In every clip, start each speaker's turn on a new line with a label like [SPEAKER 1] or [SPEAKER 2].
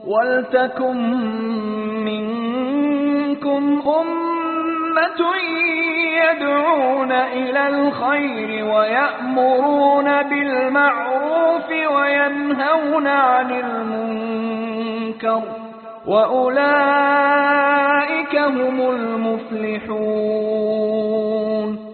[SPEAKER 1] وَلْتَكُن مِّنكُمْ أُمَّةٌ يَدْعُونَ إِلَى الْخَيْرِ وَيَأْمُرُونَ بِالْمَعْرُوفِ وَيَنْهَوْنَ عَنِ الْمُنكَرِ وَأُولَئِكَ هُمُ الْمُفْلِحُونَ.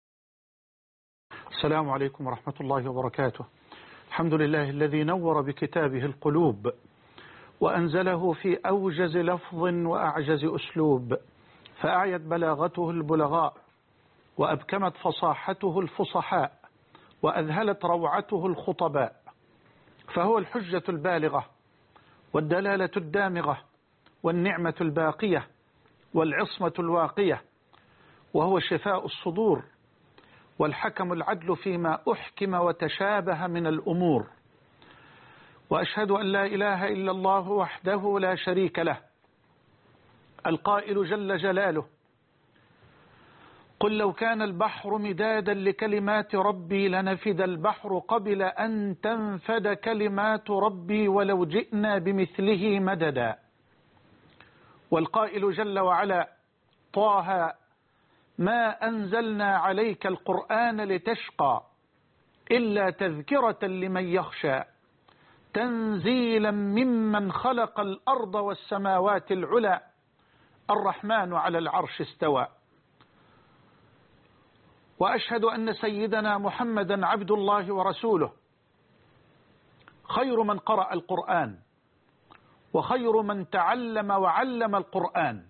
[SPEAKER 2] السلام عليكم ورحمة الله وبركاته. الحمد لله الذي نور بكتابه القلوب وأنزله في أوجز لفظ وأعجز أسلوب، فأعيت بلاغته البلغاء وأبكمت فصاحته الفصحاء وأذهلت روعته الخطباء، فهو الحجة البالغة والدلالة الدامغة والنعمة الباقية والعصمة الواقية، وهو شفاء الصدور والحكم العدل فيما أحكم وتشابه من الأمور. وأشهد أن لا إله إلا الله وحده لا شريك له، القائل جل جلاله: قل لو كان البحر مدادا لكلمات ربي لنفد البحر قبل أن تنفد كلمات ربي ولو جئنا بمثله مددا. والقائل جل وعلا: طه ما أنزلنا عليك القرآن لتشقى إلا تذكرة لمن يخشى تنزيلا ممن خلق الأرض والسماوات العلى الرحمن على العرش استوى. وأشهد أن سيدنا محمدا عبد الله ورسوله، خير من قرأ القرآن وخير من تعلم وعلم القرآن.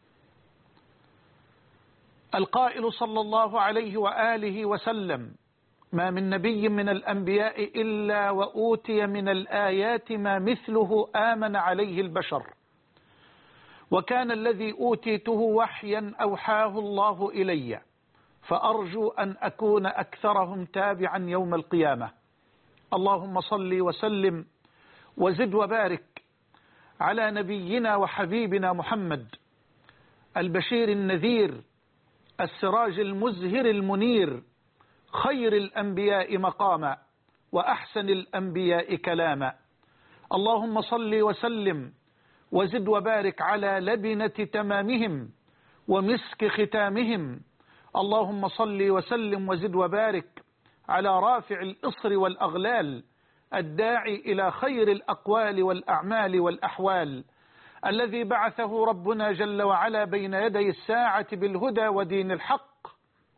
[SPEAKER 2] القائل صلى الله عليه وآله وسلم: ما من نبي من الأنبياء إلا وأوتي من الآيات ما مثله آمن عليه البشر، وكان الذي أوتيته وحيا أوحاه الله إلي، فأرجو أن أكون أكثرهم تابعا يوم القيامة. اللهم صل وسلم وزد وبارك على نبينا وحبيبنا محمد، البشير النذير السراج المزهر المنير، خير الأنبياء مقاما وأحسن الأنبياء كلاما. اللهم صل وسلم وزد وبارك على لبنة تمامهم ومسك ختامهم. اللهم صل وسلم وزد وبارك على رافع الإصر والأغلال، الداعي إلى خير الأقوال والأعمال والأحوال، الذي بعثه ربنا جل وعلا بين يدي الساعة بالهدى ودين الحق،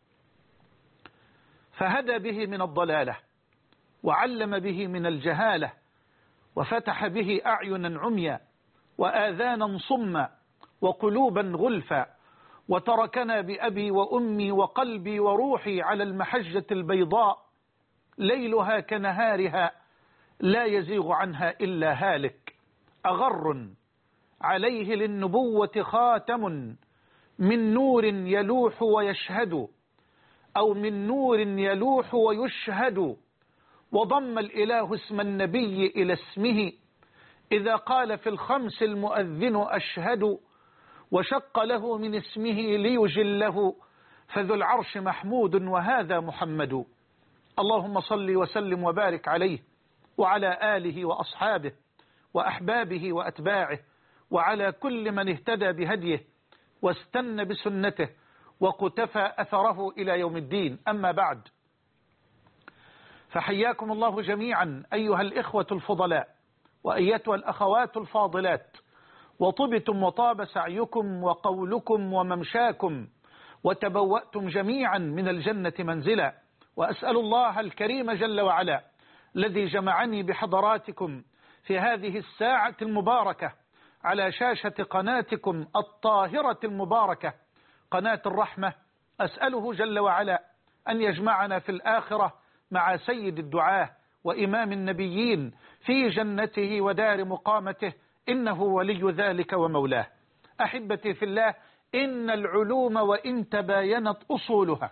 [SPEAKER 2] فهدى به من الضلالة وعلم به من الجهالة وفتح به أعينا عميا وآذانا صما وقلوبا غلفا، وتركنا بأبي وأمي وقلبي وروحي على المحجة البيضاء ليلها كنهارها لا يزيغ عنها إلا هالك، أغر عليه للنبوة خاتم من نور يلوح ويشهد، أو من نور يلوح ويشهد، وضم الإله اسم النبي إلى اسمه إذا قال في الخمس المؤذن أشهد، وشق له من اسمه ليجله، فذو العرش محمود وهذا محمد. اللهم صل وسلم وبارك عليه وعلى آله وأصحابه وأحبابه وأتباعه وعلى كل من اهتدى بهديه واستنى بسنته وقتفى أثره إلى يوم الدين. أما بعد، فحياكم الله جميعا أيها الإخوة الفضلاء وأيتها الأخوات الفاضلات، وطبتم وطاب سعيكم وقولكم وممشاكم، وتبوأتم جميعا من الجنة منزلا. وأسأل الله الكريم جل وعلا الذي جمعني بحضراتكم في هذه الساعة المباركة على شاشة قناتكم الطاهرة المباركة قناة الرحمة، أسأله جل وعلا أن يجمعنا في الآخرة مع سيد الدعاة وإمام النبيين في جنته ودار مقامته، إنه ولي ذلك ومولاه. أحبتي في الله، إن العلوم وإن تباينت أصولها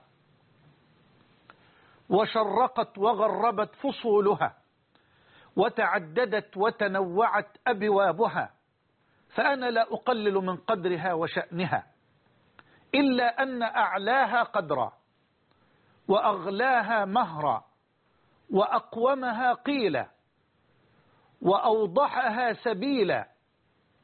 [SPEAKER 2] وشرقت وغربت فصولها وتعددت وتنوعت أبوابها، فأنا لا أقلل من قدرها وشأنها، إلا أن أعلاها قدرا وأغلاها مهرا وأقومها قيلا وأوضحها سبيلا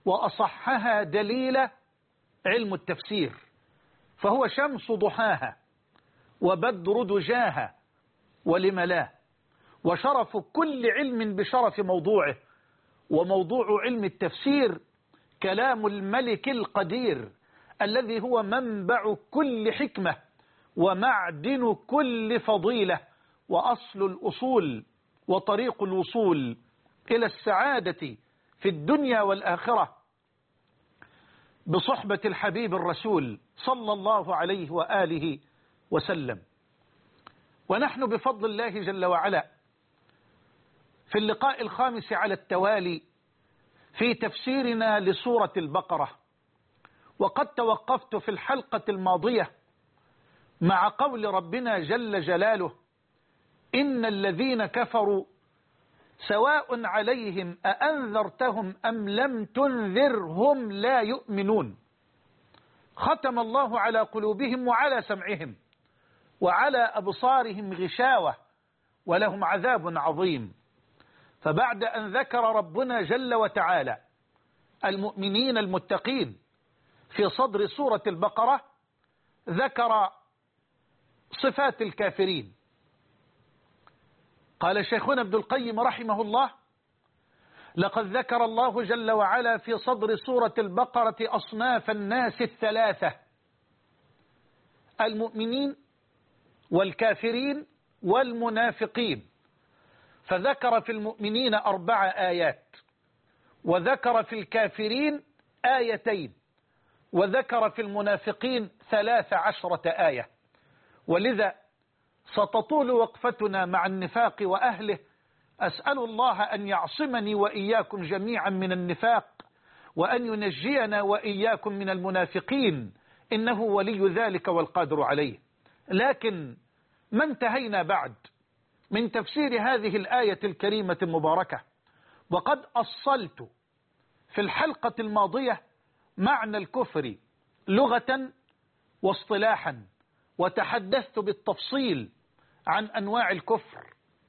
[SPEAKER 2] وأصحها دليلا علم التفسير، فهو شمس ضحاها وبدر دجاها ولم لا، وشرف كل علم بشرف موضوعه، وموضوع علم التفسير كلام الملك القدير الذي هو منبع كل حكمة ومعدن كل فضيلة وأصل الأصول وطريق الوصول إلى السعادة في الدنيا والآخرة بصحبة الحبيب الرسول صلى الله عليه وآله وسلم. ونحن بفضل الله جل وعلا في اللقاء الخامس على التوالي في تفسيرنا لسورة البقرة، وقد توقفت في الحلقة الماضية مع قول ربنا جل جلاله: إن الذين كفروا سواء عليهم أأنذرتهم أم لم تنذرهم لا يؤمنون، ختم الله على قلوبهم وعلى سمعهم وعلى أبصارهم غشاوة ولهم عذاب عظيم. فبعد أن ذكر ربنا جل وتعالى المؤمنين المتقين في صدر سورة البقرة، ذكر صفات الكافرين. قال شيخنا ابن القيم رحمه الله: لقد ذكر الله جل وعلا في صدر سورة البقرة أصناف الناس الثلاثة: المؤمنين والكافرين والمنافقين، فذكر في المؤمنين 4 آيات، وذكر في الكافرين 2 وذكر في المنافقين 13 آية. ولذا ستطول وقفتنا مع النفاق وأهله. أسأل الله أن يعصمني وإياكم جميعا من النفاق، وأن ينجينا وإياكم من المنافقين، إنه ولي ذلك والقادر عليه. لكن ما انتهينا بعد من تفسير هذه الآية الكريمة المباركة، وقد أصلت في الحلقة الماضية معنى الكفر لغة واصطلاحا، وتحدثت بالتفصيل عن أنواع الكفر،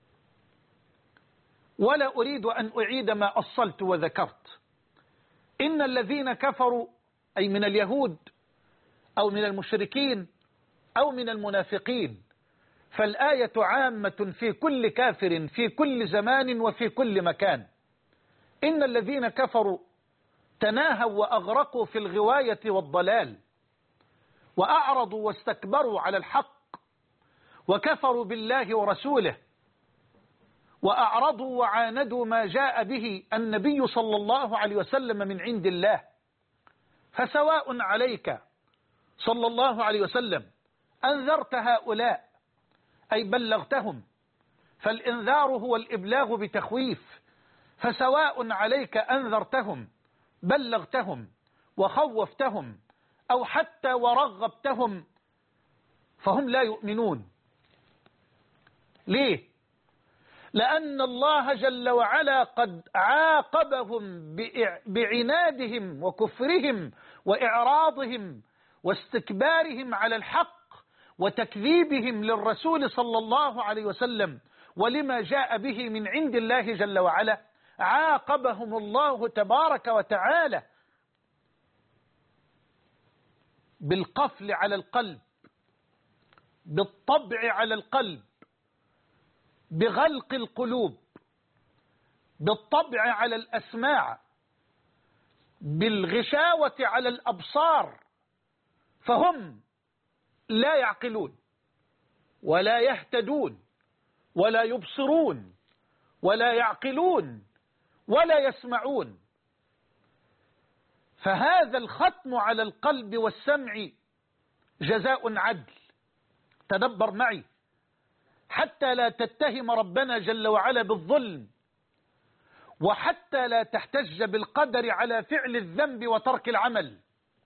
[SPEAKER 2] ولا أريد أن أعيد ما أصلت وذكرت. إن الذين كفروا أي من اليهود أو من المشركين أو من المنافقين، فالآية عامة في كل كافر في كل زمان وفي كل مكان. إن الذين كفروا تناهوا وأغرقوا في الغواية والضلال، وأعرضوا واستكبروا على الحق، وكفروا بالله ورسوله، وأعرضوا وعاندوا ما جاء به النبي صلى الله عليه وسلم من عند الله. فسواء عليك صلى الله عليه وسلم أنذرت هؤلاء أي بلغتهم، فالإنذار هو الإبلاغ بتخويف، فسواء عليك أنذرتهم بلغتهم وخوفتهم أو حتى ورغبتهم فهم لا يؤمنون. ليه؟ لأن الله جل وعلا قد عاقبهم بعنادهم وكفرهم وإعراضهم واستكبارهم على الحق وتكذيبهم للرسول صلى الله عليه وسلم ولما جاء به من عند الله جل وعلا. عاقبهم الله تبارك وتعالى بالقفل على القلب، بالطبع على القلب، بغلق القلوب، بالطبع على الأسماع، بالغشاوة على الأبصار، فهم لا يعقلون ولا يهتدون ولا يبصرون ولا يعقلون ولا يسمعون. فهذا الختم على القلب والسمع جزاء عدل. تدبر معي حتى لا تتهم ربنا جل وعلا بالظلم، وحتى لا تحتج بالقدر على فعل الذنب وترك العمل،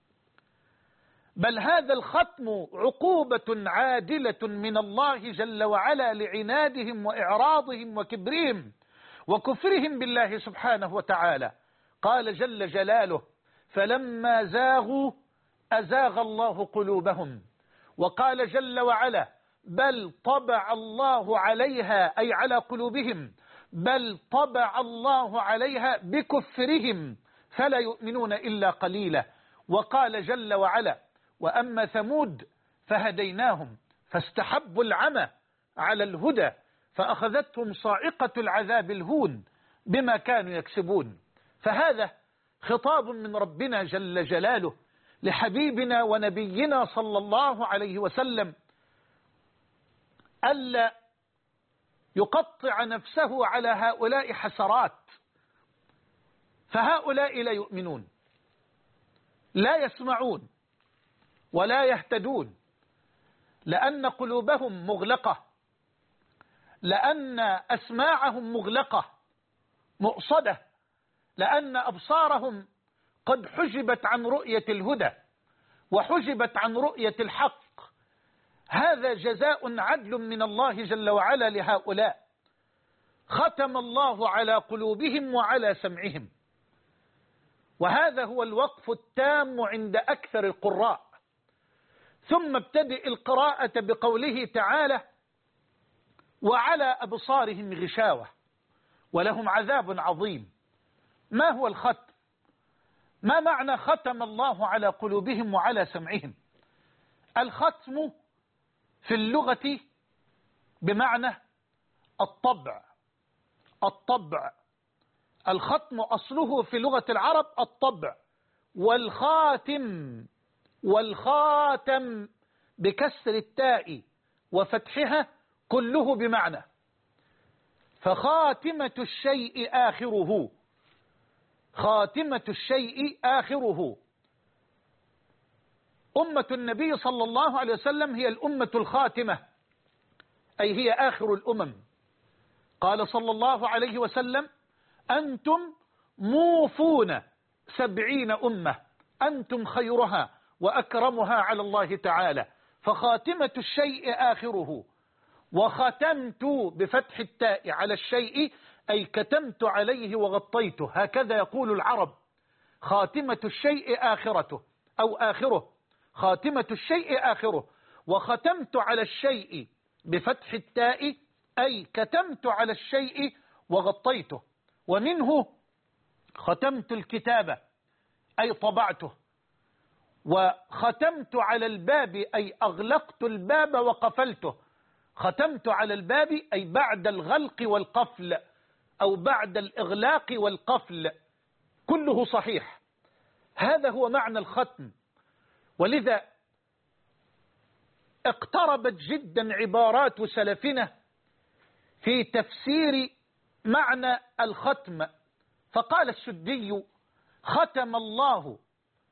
[SPEAKER 2] بل هذا الختم عقوبة عادلة من الله جل وعلا لعنادهم وإعراضهم وكبرهم وكفرهم بالله سبحانه وتعالى. قال جل جلاله: فلما زاغوا أزاغ الله قلوبهم. وقال جل وعلا: بل طبع الله عليها أي على قلوبهم، بل طبع الله عليها بكفرهم فلا يؤمنون إلا قليلا. وقال جل وعلا: وأما ثمود فهديناهم فاستحبوا العمى على الهدى فأخذتهم صاعقة العذاب الهون بما كانوا يكسبون. فهذا خطاب من ربنا جل جلاله لحبيبنا ونبينا صلى الله عليه وسلم ألا يقطع نفسه على هؤلاء حسرات، فهؤلاء لا يؤمنون، لا يسمعون ولا يهتدون، لأن قلوبهم مغلقة، لأن أسماعهم مغلقة مؤصدة، لأن أبصارهم قد حجبت عن رؤية الهدى وحجبت عن رؤية الحق. هذا جزاء عدل من الله جل وعلا لهؤلاء. ختم الله على قلوبهم وعلى سمعهم. وهذا هو الوقف التام عند أكثر القراء. ثم ابتدئ القراءة بقوله تعالى: وعلى أبصارهم غشاوة ولهم عذاب عظيم. ما هو الختم؟ ما معنى ختم الله على قلوبهم وعلى سمعهم؟ الختم في اللغة بمعنى الطبع. الطبع، الختم أصله في لغة العرب الطبع. والخاتم، والخاتم بكسر التاء وفتحها كله بمعنى. فخاتمة الشيء آخره، خاتمة الشيء آخره. أمة النبي صلى الله عليه وسلم هي الأمة الخاتمة، أي هي آخر الأمم. قال صلى الله عليه وسلم: أنتم موفون 70 أمة، أنتم خيرها وأكرمها على الله تعالى. فخاتمة الشيء آخره. وختمت بفتح التاء على الشيء أي كتمت عليه وغطيته، هكذا يقول العرب: خاتمة الشيء آخرته أو آخره، خاتمة الشيء آخره. وختمت على الشيء بفتح التاء أي كتمت على الشيء وغطيته. ومنه ختمت الكتاب أي طبعته. وختمت على الباب أي أغلقت الباب وقفلته. ختمت على الباب أي بعد الغلق والقفل أو بعد الإغلاق والقفل، كله صحيح. هذا هو معنى الختم. ولذا اقتربت جدا عبارات سلفنا في تفسير معنى الختم. فقال السدي: ختم الله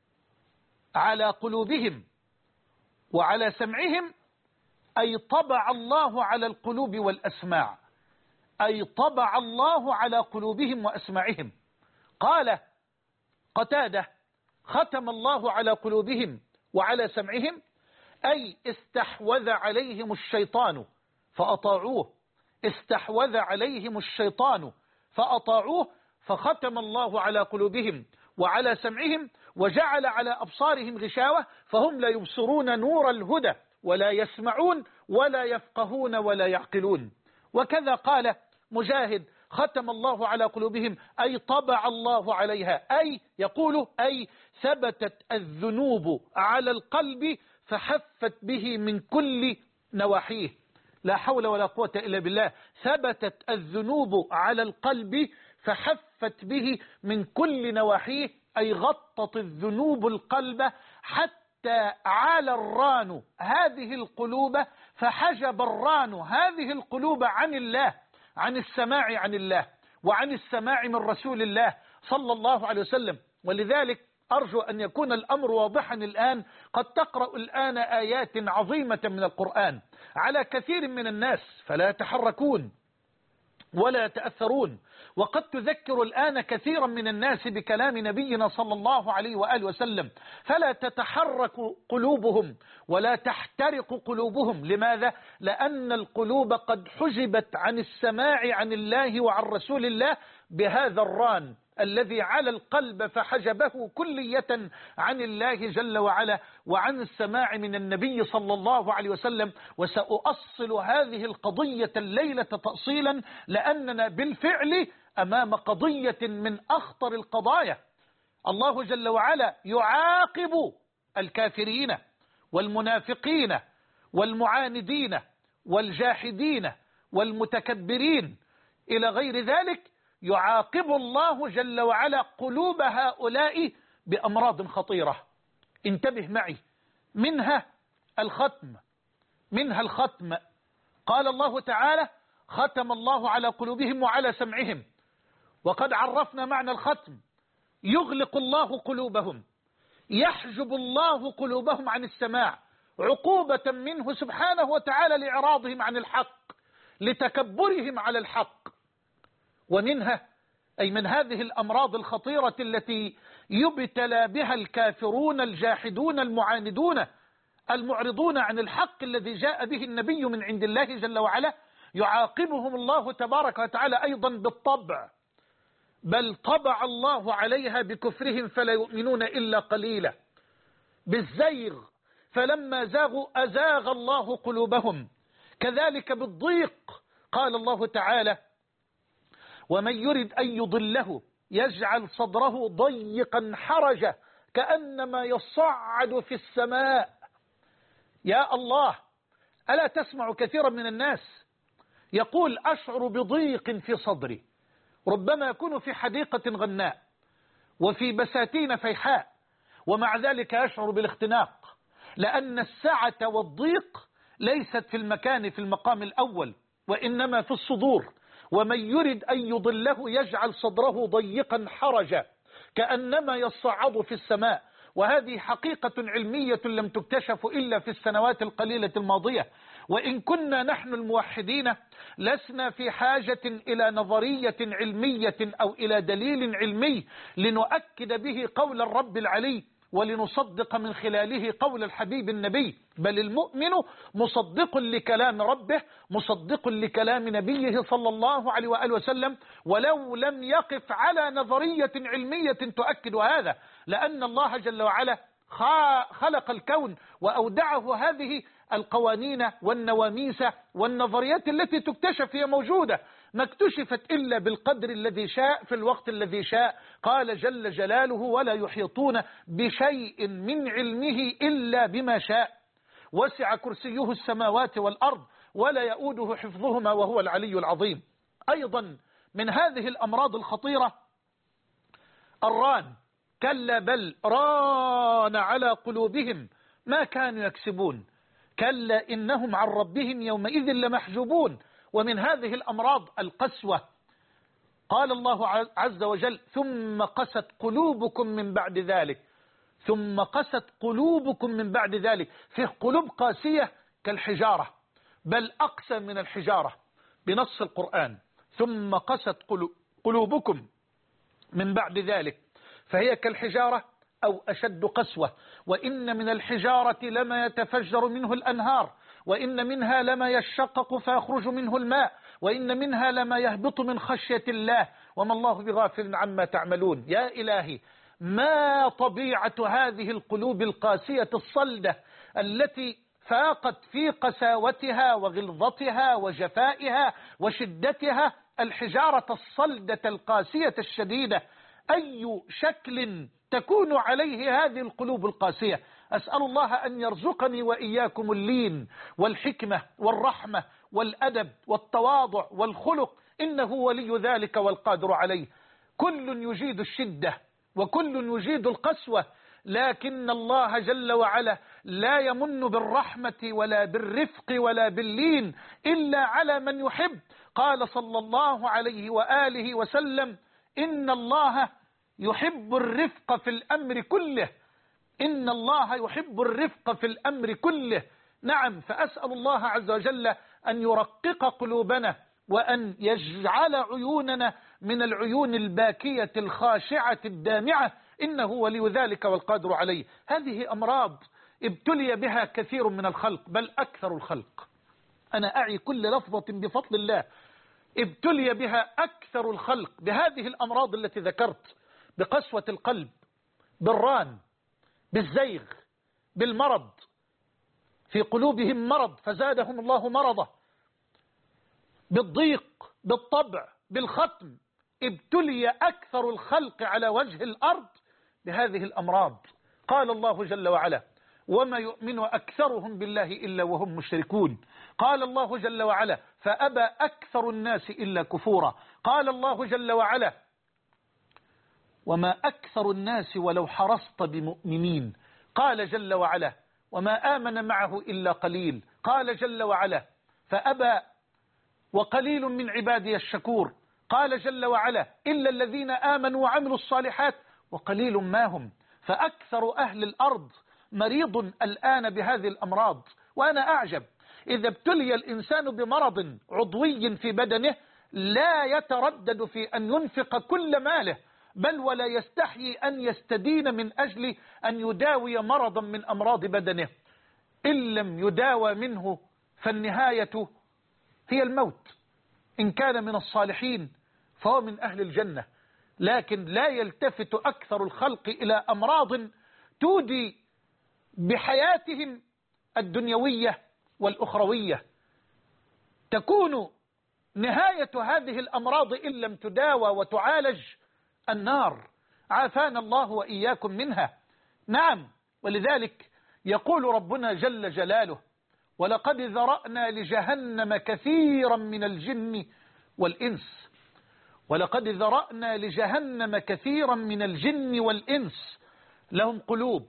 [SPEAKER 2] على قلوبهم وعلى سمعهم أي طبع الله على القلوب والأسماع، أي طبع الله على قلوبهم وأسماعهم. قال قتادة: ختم الله على قلوبهم وعلى سمعهم أي استحوذ عليهم الشيطان فأطاعوه، استحوذ عليهم الشيطان فأطاعوه، فختم الله على قلوبهم وعلى سمعهم وجعل على أبصارهم غشاوة، فهم لا يبصرون نور الهدى ولا يسمعون ولا يفقهون ولا يعقلون. وكذا قال مجاهد: ختم الله على قلوبهم أي طبع الله عليها، أي يقول أي ثبتت الذنوب على القلب فحفت به من كل نواحيه. لا حول ولا قوة إلا بالله. ثبتت الذنوب على القلب فحفت به من كل نواحيه، أي غطت الذنوب القلب حتى عال الران هذه القلوب، فحجب الران هذه القلوب عن الله، عن السماع عن الله وعن السماع من رسول الله صلى الله عليه وسلم. ولذلك أرجو أن يكون الأمر واضحا الآن. قد تقرأ الآن آيات عظيمة من القرآن على كثير من الناس فلا يتحركون ولا يتأثرون، وقد تذكر الآن كثيرا من الناس بكلام نبينا صلى الله عليه وآله وسلم فلا تتحرك قلوبهم ولا تحترق قلوبهم. لماذا؟ لأن القلوب قد حجبت عن السماع عن الله وعن رسول الله بهذا الران الذي على القلب فحجبه كلية عن الله جل وعلا وعن السماع من النبي صلى الله عليه وسلم. وسأؤصل هذه القضية الليلة تأصيلا، لأننا بالفعل أمام قضية من أخطر القضايا. الله جل وعلا يعاقب الكافرين والمنافقين والمعاندين والجاحدين والمتكبرين إلى غير ذلك، يعاقب الله جل وعلا قلوب هؤلاء بأمراض خطيرة. انتبه معي، منها الختم. قال الله تعالى: ختم الله على قلوبهم وعلى سمعهم. وقد عرفنا معنى الختم: يغلق الله قلوبهم، يحجب الله قلوبهم عن السماع، عقوبة منه سبحانه وتعالى لإعراضهم عن الحق، لتكبرهم على الحق. ومنها أي من هذه الأمراض الخطيرة التي يبتلى بها الكافرون الجاحدون المعاندون المعرضون عن الحق الذي جاء به النبي من عند الله جل وعلا، يعاقبهم الله تبارك وتعالى أيضا بالطبع، بل طبع الله عليها بكفرهم فلا يؤمنون إلا قليلا. بالزيغ، فلما زاغوا أزاغ الله قلوبهم. كذلك بالضيق، قال الله تعالى: ومن يرد أن يضله يجعل صدره ضيقا حرجا كأنما يصعد في السماء. يا الله، ألا تسمع كثيرا من الناس يقول: أشعر بضيق في صدري، ربما يكون في حديقة غناء وفي بساتين فيحاء، ومع ذلك يشعر بالاختناق، لأن السعة والضيق ليست في المكان في المقام الأول، وإنما في الصدور. ومن يرد أن يضله يجعل صدره ضيقا حرجا كأنما يصعد في السماء. وهذه حقيقة علمية لم تكتشف إلا في السنوات القليلة الماضية. وإن كنا نحن الموحدين لسنا في حاجة إلى نظرية علمية أو إلى دليل علمي لنؤكد به قول الرب العلي ولنصدق من خلاله قول الحبيب النبي، بل المؤمن مصدق لكلام ربه، مصدق لكلام نبيه صلى الله عليه وآله وسلم، ولو لم يقف على نظرية علمية تؤكد هذا، لأن الله جل وعلا خلق الكون وأودعه هذه القوانين والنواميس والنظريات التي تكتشف هي موجودة، ما اكتشفت إلا بالقدر الذي شاء في الوقت الذي شاء. قال جل جلاله: ولا يحيطون بشيء من علمه إلا بما شاء، وسع كرسيه السماوات والأرض ولا يؤوده حفظهما وهو العلي العظيم. أيضا من هذه الأمراض الخطيرة الران. كلا بل ران على قلوبهم ما كانوا يكسبون، كلا إنهم عن ربهم يومئذ لمحجوبون. ومن هذه الأمراض القسوة. قال الله عز وجل: ثم قست قلوبكم من بعد ذلك. ثم قست قلوبكم من بعد ذلك، في قلوب قاسية كالحجارة، بل أقسى من الحجارة بنص القرآن: ثم قست قلوبكم من بعد ذلك، فهي كالحجارة أو أشد قسوة. وإن من الحجارة لما يتفجر منه الأنهار، وإن منها لما يشقق فيخرج منه الماء، وإن منها لما يهبط من خشية الله وما الله بغافل عما تعملون. يا إلهي، ما طبيعة هذه القلوب القاسية الصلدة التي فاقت في قساوتها وغلظتها وجفائها وشدتها الحجارة الصلدة القاسية الشديدة. أي شكل تكون عليه هذه القلوب القاسية؟ أسأل الله أن يرزقني وإياكم اللين والحكمة والرحمة والأدب والتواضع والخلق، إنه ولي ذلك والقادر عليه. كل يجيد الشدة وكل يجيد القسوة، لكن الله جل وعلا لا يمن بالرحمة ولا بالرفق ولا باللين إلا على من يحب. قال صلى الله عليه وآله وسلم: إن الله يحب الرفق في الأمر كله. إن الله يحب الرفق في الأمر كله. نعم، فأسأل الله عز وجل أن يرقق قلوبنا وأن يجعل عيوننا من العيون الباكية الخاشعة الدامعة، إنه ولي ذلك والقادر عليه. هذه أمراض ابتلي بها كثير من الخلق، بل أكثر الخلق. أنا أعي كل لفظة بفضل الله. ابتلي بها أكثر الخلق بهذه الأمراض التي ذكرت، بقسوة القلب، بالران، بالزيغ، بالمرض، في قلوبهم مرض فزادهم الله مرضا، بالضيق، بالطبع، بالختم. ابتلي أكثر الخلق على وجه الأرض بهذه الأمراض. قال الله جل وعلا: وما يؤمن أكثرهم بالله إلا وهم مشركون. قال الله جل وعلا: فأبى أكثر الناس إلا كفورا. قال الله جل وعلا: وما أكثر الناس ولو حرصت بمؤمنين. قال جل وعلا: وما آمن معه إلا قليل. قال جل وعلا: فأبى وقليل من عبادي الشكور. قال جل وعلا: إلا الذين آمنوا وعملوا الصالحات وقليل ما هم. فأكثر أهل الأرض مريض الآن بهذه الأمراض. وأنا أعجب إذا ابتلي الإنسان بمرض عضوي في بدنه لا يتردد في أن ينفق كل ماله، بل ولا يستحيي أن يستدين من أجل أن يداوي مرضا من أمراض بدنه. إن لم يداوى منه فالنهاية هي الموت. إن كان من الصالحين فهو من أهل الجنة، لكن لا يلتفت أكثر الخلق إلى أمراض تودي بحياتهم الدنيوية والأخروية. تكون نهاية هذه الأمراض إن لم تداوى وتعالج النار، عافانا الله وإياكم منها. نعم، ولذلك يقول ربنا جل جلاله: ولقد ذرأنا لجهنم كثيرا من الجن والإنس. ولقد ذرأنا لجهنم كثيرا من الجن والإنس لهم قلوب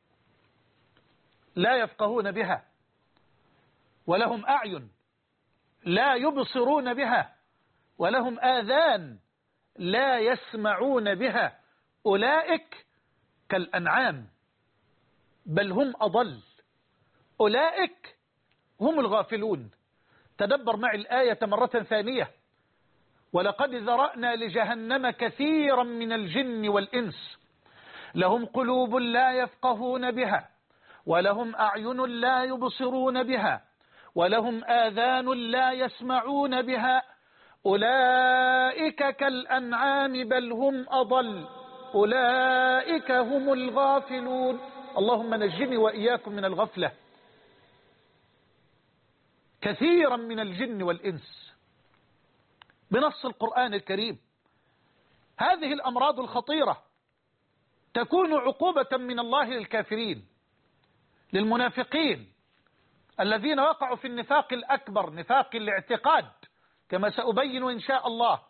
[SPEAKER 2] لا يفقهون بها، ولهم أعين لا يبصرون بها، ولهم آذان لا يسمعون بها، أولئك كالأنعام بل هم أضل، أولئك هم الغافلون. تدبر معي الآية مرة ثانية: ولقد ذرأنا لجهنم كثيرا من الجن والإنس لهم قلوب لا يفقهون بها، ولهم أعين لا يبصرون بها، ولهم آذان لا يسمعون بها، أولئك كالأنعام بل هم أضل، أولئك هم الغافلون. اللهم نجني وإياكم من الغفلة. كثيرا من الجن والإنس بنص القرآن الكريم. هذه الأمراض الخطيرة تكون عقوبة من الله للكافرين، للمنافقين الذين وقعوا في النفاق الأكبر، نفاق الاعتقاد كما سأبين إن شاء الله،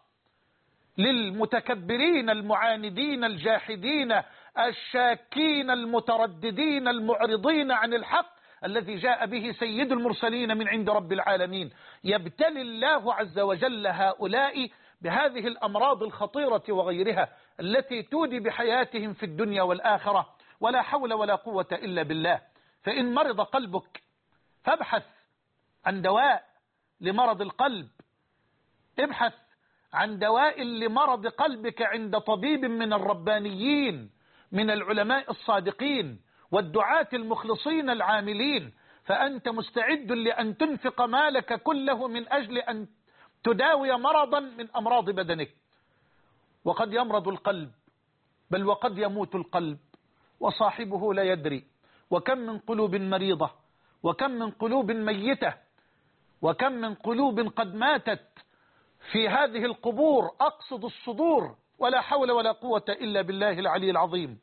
[SPEAKER 2] للمتكبرين المعاندين الجاحدين الشاكين المترددين المعرضين عن الحق الذي جاء به سيد المرسلين من عند رب العالمين. يبتلي الله عز وجل هؤلاء بهذه الأمراض الخطيرة وغيرها التي تودي بحياتهم في الدنيا والآخرة، ولا حول ولا قوة إلا بالله. فإن مرض قلبك فابحث عن دواء لمرض القلب، ابحث عن دواء لمرض قلبك عند طبيب من الربانيين، من العلماء الصادقين والدعاة المخلصين العاملين، فأنت مستعد لأن تنفق مالك كله من أجل أن تداوي مرضا من أمراض بدنك. وقد يمرض القلب، بل وقد يموت القلب وصاحبه لا يدري. وكم من قلوب مريضة، وكم من قلوب ميتة، وكم من قلوب قد ماتت في هذه القبور، أقصد الصدور، ولا حول ولا قوة إلا بالله العلي العظيم.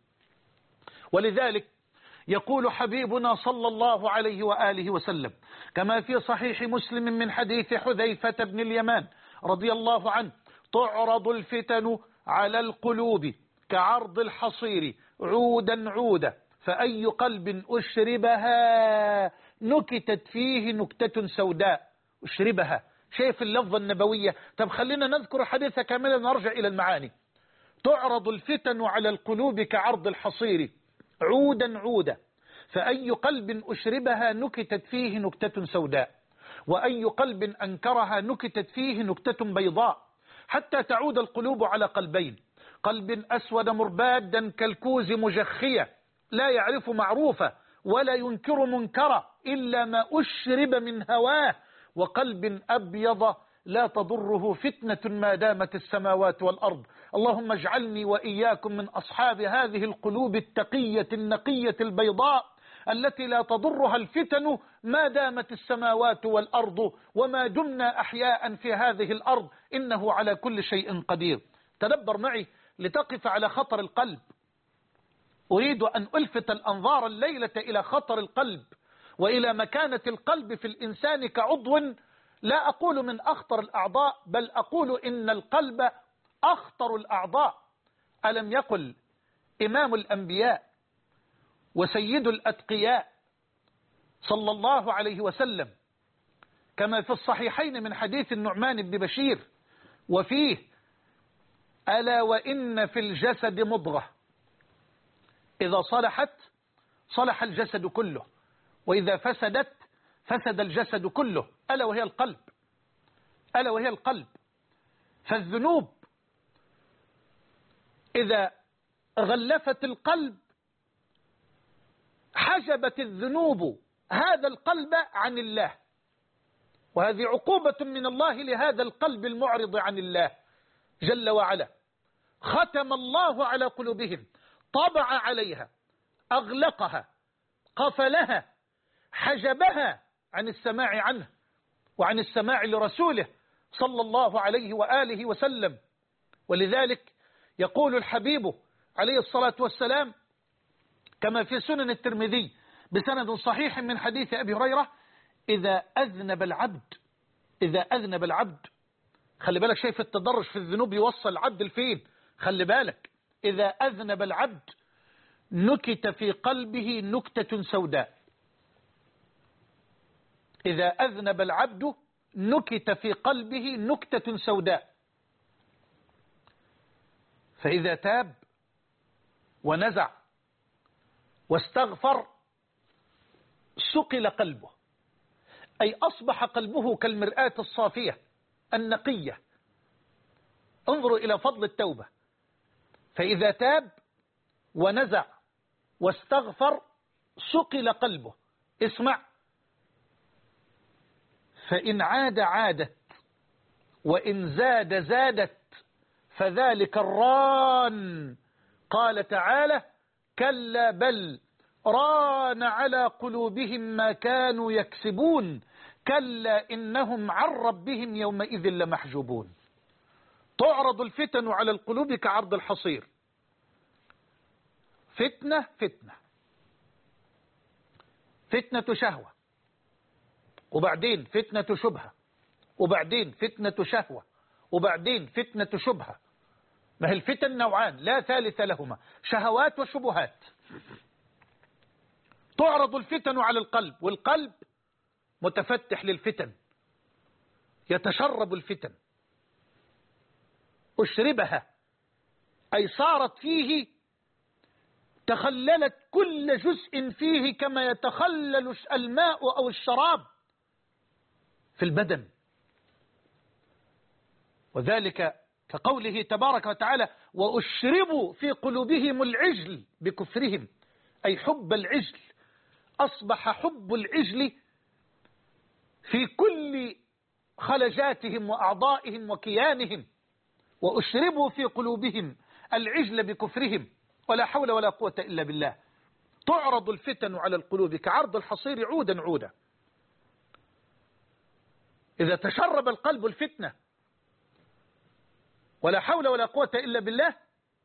[SPEAKER 2] ولذلك يقول حبيبنا صلى الله عليه وآله وسلم كما في صحيح مسلم من حديث حذيفة بن اليمان رضي الله عنه: تعرض الفتن على القلوب كعرض الحصير عودا عودا، فأي قلب أشربها نكتت فيه نكتة سوداء. أشربها، شايف اللفظة النبوية؟ طب خلينا نذكر حديثة كاملة نرجع إلى المعاني. تعرض الفتن على القلوب كعرض الحصير عودا عودا، فأي قلب أشربها نكتت فيه نكتة سوداء، وأي قلب أنكرها نكتت فيه نكتة بيضاء، حتى تعود القلوب على قلبين: قلب أسود مربادا كالكوز مجخية لا يعرف معروفة ولا ينكر منكرا إلا ما أشرب من هواه، وقلب أبيض لا تضره فتنة ما دامت السماوات والأرض. اللهم اجعلني وإياكم من أصحاب هذه القلوب التقية النقية البيضاء التي لا تضرها الفتن ما دامت السماوات والأرض وما دمنا أحياء في هذه الأرض، إنه على كل شيء قدير. تدبر معي لتقف على خطر القلب. أريد أن ألفت الأنظار الليلة إلى خطر القلب وإلى مكانة القلب في الإنسان كعضو، لا أقول من أخطر الأعضاء، بل أقول إن القلب أخطر الأعضاء. ألم يقل إمام الأنبياء وسيد الأتقياء صلى الله عليه وسلم كما في الصحيحين من حديث النعمان بن بشير وفيه: ألا وإن في الجسد مضغة إذا صلحت صلح الجسد كله، وإذا فسدت فسد الجسد كله، ألا وهي القلب. ألا وهي القلب. فالذنوب إذا غلفت القلب حجبت الذنوب هذا القلب عن الله، وهذه عقوبة من الله لهذا القلب المعرض عن الله جل وعلا. ختم الله على قلوبهم، طبع عليها، أغلقها، قفلها، حجبها عن السماع عنه وعن السماع لرسوله صلى الله عليه وآله وسلم. ولذلك يقول الحبيب عليه الصلاة والسلام كما في سنن الترمذي بسند صحيح من حديث أبي هريرة: إذا أذنب العبد، خلي بالك، شايف التدرج في الذنوب يوصل العبد لفين؟ خلي بالك، إذا أذنب العبد نكت في قلبه نكتة سوداء. إذا أذنب العبد نكت في قلبه نكتة سوداء، فإذا تاب ونزع واستغفر سقل قلبه، أي أصبح قلبه كالمرآة الصافية النقية. انظروا إلى فضل التوبة. فإذا تاب ونزع واستغفر سقل قلبه. اسمع: فإن عاد عادت وإن زاد زادت فذلك الران. قال تعالى: كلا بل ران على قلوبهم ما كانوا يكسبون كلا إنهم عن ربهم يومئذ لمحجوبون. تعرض الفتن على القلوب كعرض الحصير، فتنة فتنة، فتنة شهوة، وبعدين فتنة شبهة، وبعدين فتنة شهوة، وبعدين فتنة شبهة. ما هي الفتن نوعان لا ثالث لهما: شهوات وشبهات. تعرض الفتن على القلب، والقلب متفتح للفتن، يتشرب الفتن، أشربها، أي صارت فيه، تخللت كل جزء فيه كما يتخلل الماء أو الشراب في البدن. وذلك كقوله تبارك وتعالى: وأشربوا في قلوبهم العجل بكفرهم، أي حب العجل. أصبح حب العجل في كل خلجاتهم وأعضائهم وكيانهم. وأشربوا في قلوبهم العجل بكفرهم، ولا حول ولا قوة إلا بالله. تعرض الفتن على القلوب كعرض الحصير عودا عودا. إذا تشرب القلب الفتنة ولا حول ولا قوة إلا بالله،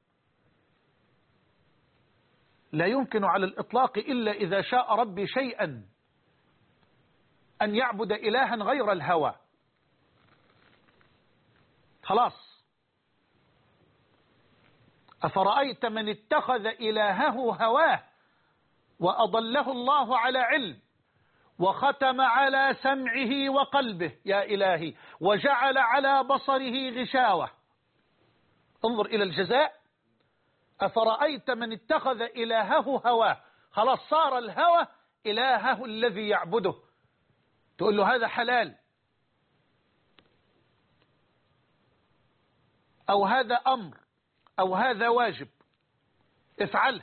[SPEAKER 2] لا يمكن على الإطلاق إلا إذا شاء ربي شيئا أن يعبد إلها غير الهوى. خلاص. أفرأيت من اتخذ إلهه هواه وأضله الله على علم وختم على سمعه وقلبه، يا إلهي، وجعل على بصره غشاوة. انظر إلى الجزاء. أفرأيت من اتخذ إلهه هواه، خلاص صار الهوى إلهه الذي يعبده. تقول له هذا حلال، أو هذا أمر، أو هذا واجب افعله،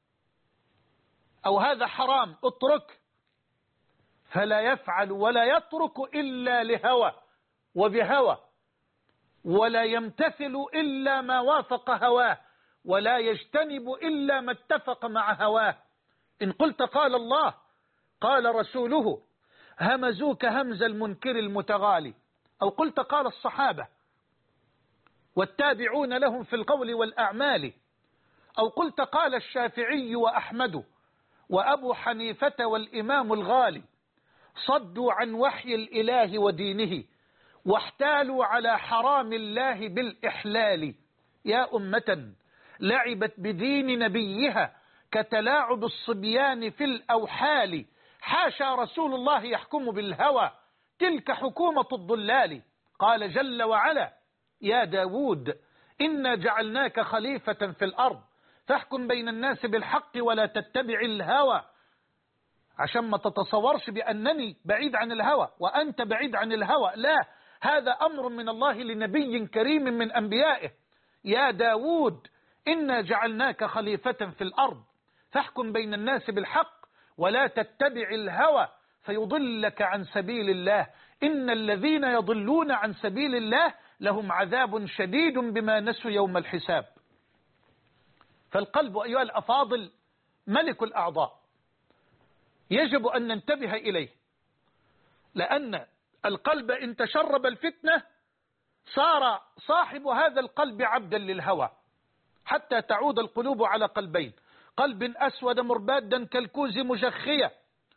[SPEAKER 2] أو هذا حرام اترك، فلا يفعل ولا يترك إلا لهوى وبهوى، ولا يمتثل إلا ما وافق هواه، ولا يجتنب إلا ما اتفق مع هواه. إن قلت قال الله قال رسوله همزوك همز المنكر المتغالي، أو قلت قال الصحابة والتابعون لهم في القول والأعمال، أو قلت قال الشافعي وأحمد وأبو حنيفة والإمام الغالي صدوا عن وحي الإله ودينه واحتالوا على حرام الله بالإحلال. يا أمة لعبت بدين نبيها كتلاعب الصبيان في الأوحال. حاشا رسول الله يحكم بالهوى تلك حكومة الضلال. قال جل وعلا يا داود إنا جعلناك خليفة في الأرض فاحكم بين الناس بالحق ولا تتبع الهوى. عشان ما تتصورش بأنني بعيد عن الهوى وأنت بعيد عن الهوى، لا، هذا أمر من الله لنبي كريم من أنبيائه. يا داود إنا جعلناك خليفة في الأرض فاحكم بين الناس بالحق ولا تتبع الهوى فيضلك عن سبيل الله إن الذين يضلون عن سبيل الله لهم عذاب شديد بما نسوا يوم الحساب. فالقلب أيها الأفاضل ملك الأعضاء، يجب أن ننتبه إليه، لأن القلب إن تشرب الفتنة صار صاحب هذا القلب عبدا للهوى، حتى تعود القلوب على قلبين: قلب أسود مربادا كالكوز مجخية،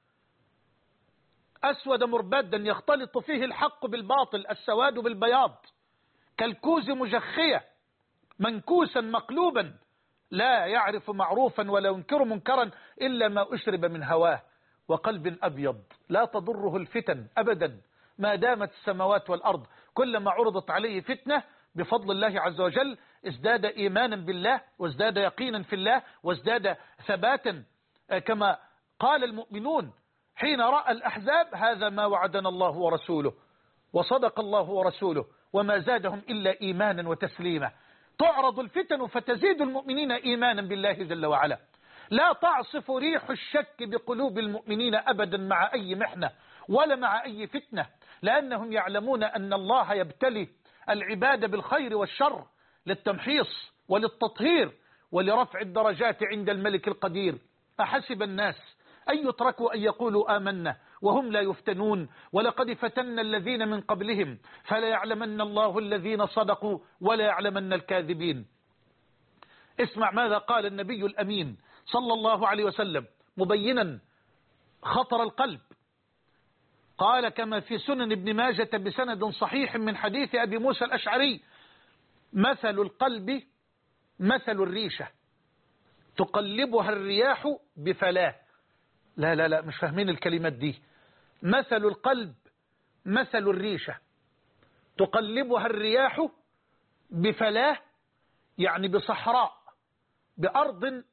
[SPEAKER 2] أسود مربادا يختلط فيه الحق بالباطل، السواد بالبياض، كالكوز مجخية منكوسا مقلوبا لا يعرف معروفا ولا ينكر منكرا إلا ما أشرب من هواه. وقلب أبيض لا تضره الفتن أبدا ما دامت السماوات والأرض، كلما عرضت عليه فتنة بفضل الله عز وجل ازداد إيمانا بالله وازداد يقينا في الله وازداد ثباتا، كما قال المؤمنون حين رأى الأحزاب هذا ما وعدنا الله ورسوله وصدق الله ورسوله وما زادهم إلا إيمانا وتسليما. تعرض الفتن فتزيد المؤمنين إيمانا بالله جل وعلا. لا تعصف ريح الشك بقلوب المؤمنين أبدا مع أي محنة ولا مع أي فتنة، لأنهم يعلمون أن الله يبتلي العباد بالخير والشر للتمحيص وللتطهير ولرفع الدرجات عند الملك القدير. أحسب الناس أن يتركوا أن يقولوا آمنا وهم لا يفتنون ولقد فتنا الذين من قبلهم فلا يعلمن الله الذين صدقوا ولا يعلمن الكاذبين. اسمع ماذا قال النبي الأمين صلى الله عليه وسلم مبينا خطر القلب. قال كما في سنن ابن ماجة بسند صحيح من حديث أبي موسى الأشعري: مثل القلب مثل الريشة تقلبها الرياح بفلاه. لا لا لا، مش فاهمين الكلمات دي. مثل القلب مثل الريشة تقلبها الرياح بفلاه، يعني بصحراء، بأرض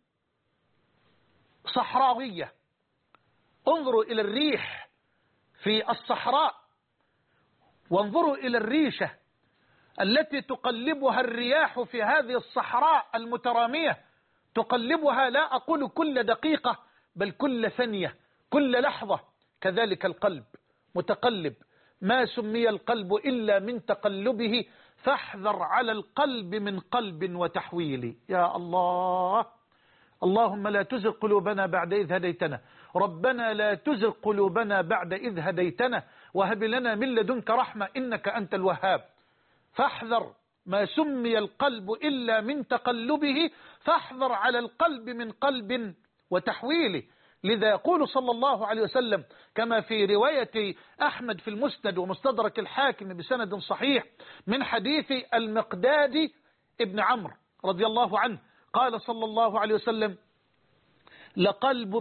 [SPEAKER 2] صحراوية. انظروا إلى الريح في الصحراء وانظروا إلى الريشة التي تقلبها الرياح في هذه الصحراء المترامية، تقلبها لا أقول كل دقيقة بل كل ثانية كل لحظة. كذلك القلب متقلب، ما سمي القلب إلا من تقلبه فاحذر على القلب من قلب وتحويل. يا الله، اللهم لا تزغ قلوبنا بعد إذ هديتنا، ربنا لا تزغ قلوبنا بعد إذ هديتنا وهب لنا من لدنك رحمة إنك أنت الوهاب. فاحذر ما سمي القلب إلا من تقلبه فاحذر على القلب من قلب وتحويله. لذا يقول صلى الله عليه وسلم كما في رواية أحمد في المسند ومستدرك الحاكم بسند صحيح من حديث المقداد ابن عمرو رضي الله عنه، قال صلى الله عليه وسلم: لقلب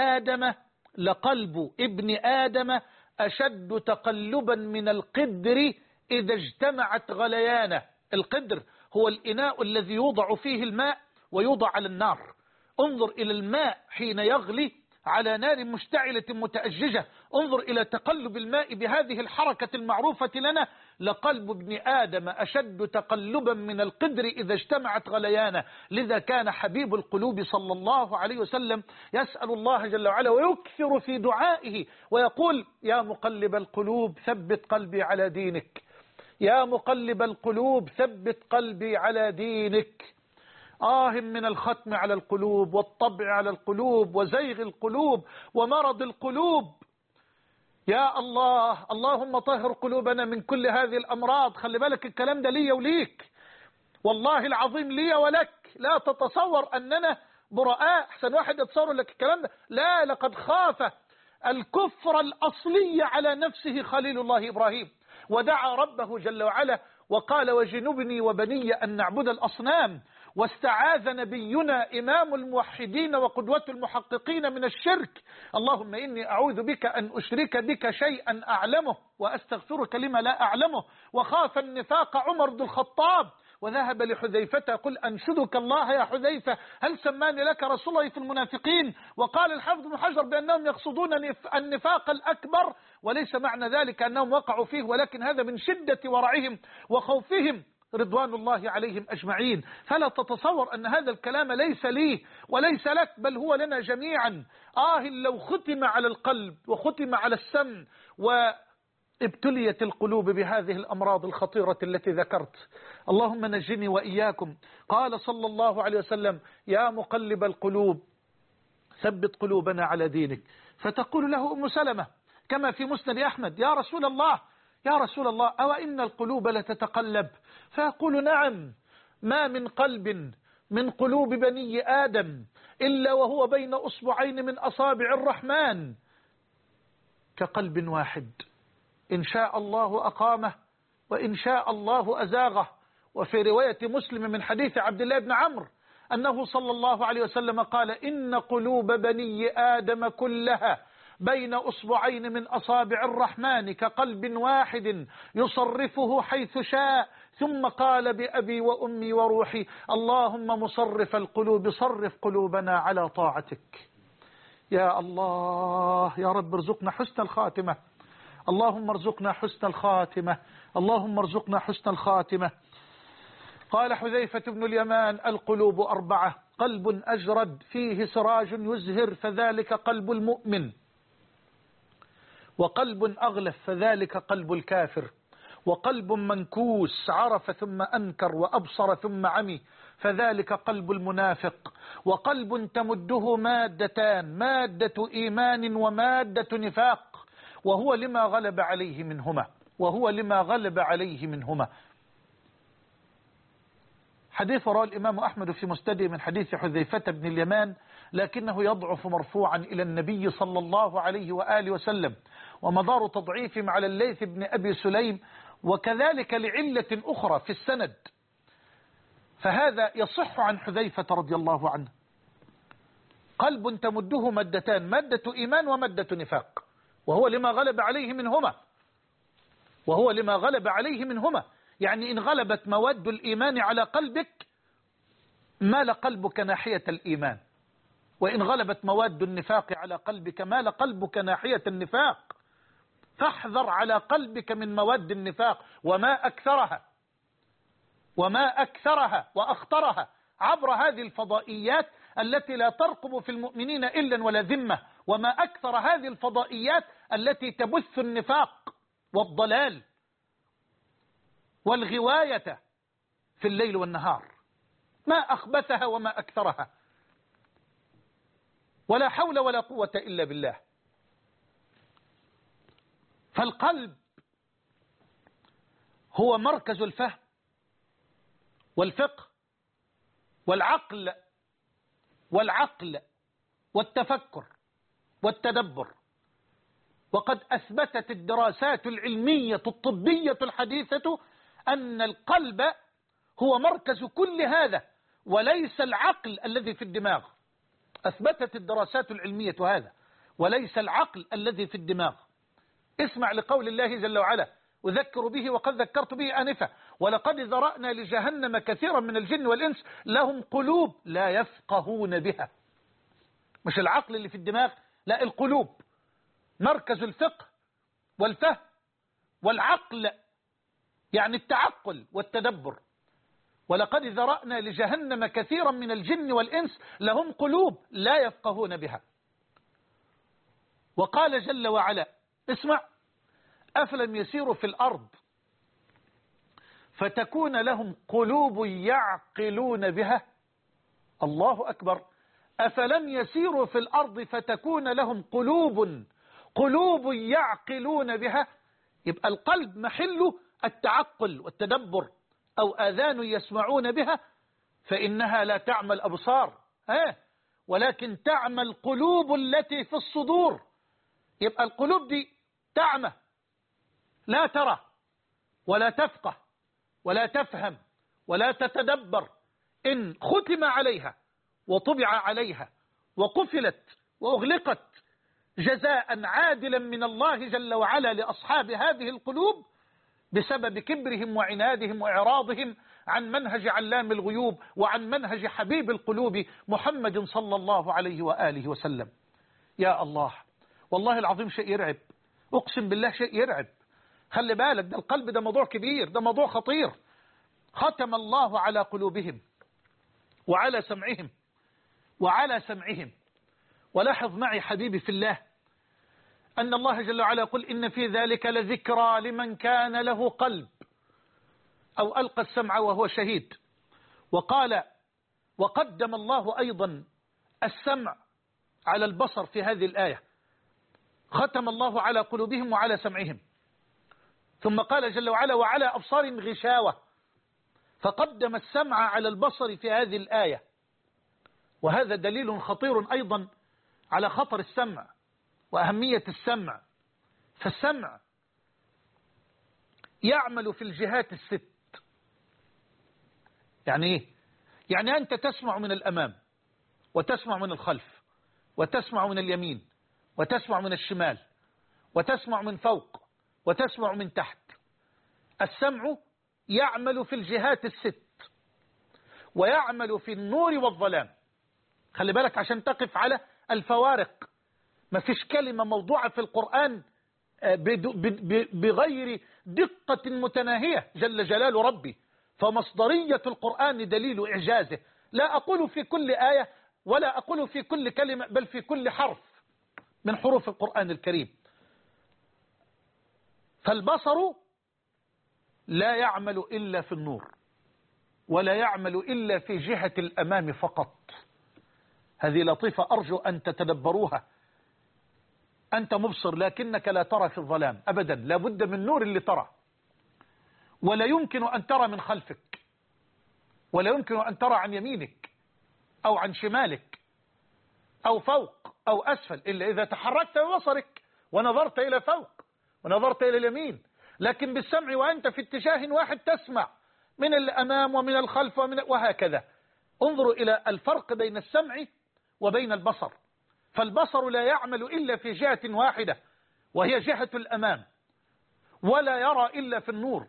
[SPEAKER 2] ابن آدم أشد تقلبا من القدر إذا اجتمعت غليانه. القدر هو الإناء الذي يوضع فيه الماء ويوضع على النار. انظر إلى الماء حين يغلي على نار مشتعلة متأججة، انظر إلى تقلب الماء بهذه الحركة المعروفة لنا. لقلب ابن آدم أشد تقلبا من القدر إذا اجتمعت غليانه. لذا كان حبيب القلوب صلى الله عليه وسلم يسأل الله جل وعلا ويكثر في دعائه ويقول: يا مقلب القلوب ثبت قلبي على دينك، يا مقلب القلوب ثبت قلبي على دينك. من الختم على القلوب والطبع على القلوب وزيغ القلوب ومرض القلوب. يا الله، اللهم طهر قلوبنا من كل هذه الأمراض. خلي بالك الكلام ده لي وليك، والله العظيم لي ولك. لا تتصور أننا براء، أحسن واحد يتصور لك الكلام ده. لا، لقد خاف الكفر الأصلي على نفسه خليل الله إبراهيم، ودعا ربه جل وعلا وقال وجنبني وبني أن نعبد الأصنام، واستعاذ نبينا إمام الموحدين وقدوة المحققين من الشرك: اللهم إني أعوذ بك أن أشرك بك شيئا أعلمه وأستغفرك لما لا أعلمه. وخاف النفاق عمر بن الخطاب وذهب لحذيفة: قل أنشدك الله يا حذيفة هل سماني لك رسول الله في المنافقين؟ وقال الحافظ بن حجر بأنهم يقصدون النفاق الأكبر، وليس معنى ذلك أنهم وقعوا فيه، ولكن هذا من شدة ورعهم وخوفهم رضوان الله عليهم أجمعين. فلا تتصور أن هذا الكلام ليس لي وليس لك، بل هو لنا جميعا. لو ختم على القلب وختم على السمع وابتليت القلوب بهذه الأمراض الخطيرة التي ذكرت. اللهم نجني وإياكم. قال صلى الله عليه وسلم: يا مقلب القلوب ثبت قلوبنا على دينك. فتقول له أم سلمة كما في مسند أحمد: يا رسول الله أو إن القلوب لتتقلب؟ فيقول: نعم، ما من قلب من قلوب بني آدم إلا وهو بين أصبعين من أصابع الرحمن كقلب واحد، إن شاء الله أقامه وإن شاء الله أزاغه. وفي رواية مسلم من حديث عبد الله بن عمرو أنه صلى الله عليه وسلم قال: إن قلوب بني آدم كلها بين أصبعين من أصابع الرحمن كقلب واحد يصرفه حيث شاء. ثم قال: بأبي وأمي وروحي، اللهم مصرف القلوب صرف قلوبنا على طاعتك. يا الله يا رب ارزقنا حسن الخاتمة، اللهم ارزقنا حسن الخاتمة، اللهم ارزقنا حسن الخاتمة. قال حذيفة بن اليمان: القلوب 4: قلب أجرد فيه سراج يزهر فذلك قلب المؤمن، وقلب أغلف فذلك قلب الكافر، وقلب منكوس عرف ثم أنكر وأبصر ثم عمي فذلك قلب المنافق، وقلب تمده مادتان: مادة إيمان ومادة نفاق، وهو لما غلب عليه منهما. حديث رواه الإمام أحمد في مسنده من حديث حذيفة بن اليمان، لكنه يضعف مرفوعا إلى النبي صلى الله عليه وآله وسلم، ومدار تضعيفهم على الليث بن أبي سليم، وكذلك لعلة أخرى في السند. فهذا يصح عن حذيفة رضي الله عنه: قلب تمده مادتان: مادة إيمان ومادة نفاق، وهو لما غلب عليه منهما. يعني إن غلبت مواد الإيمان على قلبك مال قلبك ناحية الإيمان، وإن غلبت مواد النفاق على قلبك مال قلبك ناحية النفاق. فاحذر على قلبك من مواد النفاق، وما أكثرها وأخطرها عبر هذه الفضائيات التي لا ترقب في المؤمنين إلا ولا ذمة، وما أكثر هذه الفضائيات التي تبث النفاق والضلال والغواية في الليل والنهار. ما أخبثها وما أكثرها، ولا حول ولا قوة إلا بالله. فالقلب هو مركز الفهم والفقه والعقل والتفكر والتدبر. وقد أثبتت الدراسات العلمية الطبية الحديثة أن القلب هو مركز كل هذا وليس العقل الذي في الدماغ. أثبتت الدراسات العلمية هذا، وليس العقل الذي في الدماغ. اسمع لقول الله جل وعلا: أذكر به وقد ذكرت به آنفا: ولقد ذرأنا لجهنم كثيرا من الجن والإنس لهم قلوب لا يفقهون بها. مش العقل اللي في الدماغ، لا، القلوب مركز الفقه والفهم والعقل، يعني التعقل والتدبر. ولقد ذرأنا لجهنم كثيرا من الجن والإنس لهم قلوب لا يفقهون بها. وقال جل وعلا: اسمع: أفلم يسيروا في الأرض فتكون لهم قلوب يعقلون بها. الله أكبر. أفلم يسيروا في الأرض فتكون لهم قلوب يعقلون بها. يبقى القلب محله التعقل والتدبر، أو آذان يسمعون بها، فإنها لا تعمى الأبصار ولكن تعمى القلوب التي في الصدور. يبقى القلوب دي تعمى، لا ترى ولا تفقه ولا تفهم ولا تتدبر. إن ختم عليها وطبع عليها وقفلت وأغلقت جزاء عادلا من الله جل وعلا لأصحاب هذه القلوب بسبب كبرهم وعنادهم وإعراضهم عن منهج علام الغيوب وعن منهج حبيب القلوب محمد صلى الله عليه وآله وسلم. يا الله، والله العظيم شيء يرعب، أقسم بالله شيء يرعب. خلي بالك، ده القلب ده موضوع كبير، ده موضوع خطير. ختم الله على قلوبهم وعلى سمعهم. ولاحظ معي حبيبي في الله أن الله جل وعلا يقول إن في ذلك لذكرى لمن كان له قلب أو ألقى السمع وهو شهيد. وقال وقدم الله أيضا السمع على البصر في هذه الآية. ختم الله على قلوبهم وعلى سمعهم، ثم قال جل وعلا وعلى أبصار غشاوة، فقدم السمع على البصر في هذه الآية. وهذا دليل خطير أيضا على خطر السمع وأهمية السمع. فالسمع يعمل في الجهات الست. يعني إيه؟ يعني أنت تسمع من الأمام، وتسمع من الخلف، وتسمع من اليمين، وتسمع من الشمال، وتسمع من فوق، وتسمع من تحت. السمع يعمل في الجهات الست، ويعمل في النور والظلام. خلي بالك عشان تقف على الفوارق. ما فيش كلمة موضوعة في القرآن بغير دقة متناهية جل جلال ربي. فمصدرية القرآن دليل إعجازه. لا أقول في كل آية ولا أقول في كل كلمة، بل في كل حرف من حروف القرآن الكريم. فالبصر لا يعمل إلا في النور، ولا يعمل إلا في جهة الأمام فقط. هذه لطيفة أرجو أن تتدبروها. أنت مبصر لكنك لا ترى في الظلام أبدا، لا بد من نور اللي ترى. ولا يمكن أن ترى من خلفك، ولا يمكن أن ترى عن يمينك أو عن شمالك أو فوق أو أسفل، إلا إذا تحركت ببصرك ونظرت إلى فوق ونظرت إلى اليمين. لكن بالسمع وأنت في اتجاه واحد تسمع من الأمام ومن الخلف وهكذا. انظروا إلى الفرق بين السمع وبين البصر. فالبصر لا يعمل إلا في جهة واحدة وهي جهة الأمام، ولا يرى إلا في النور.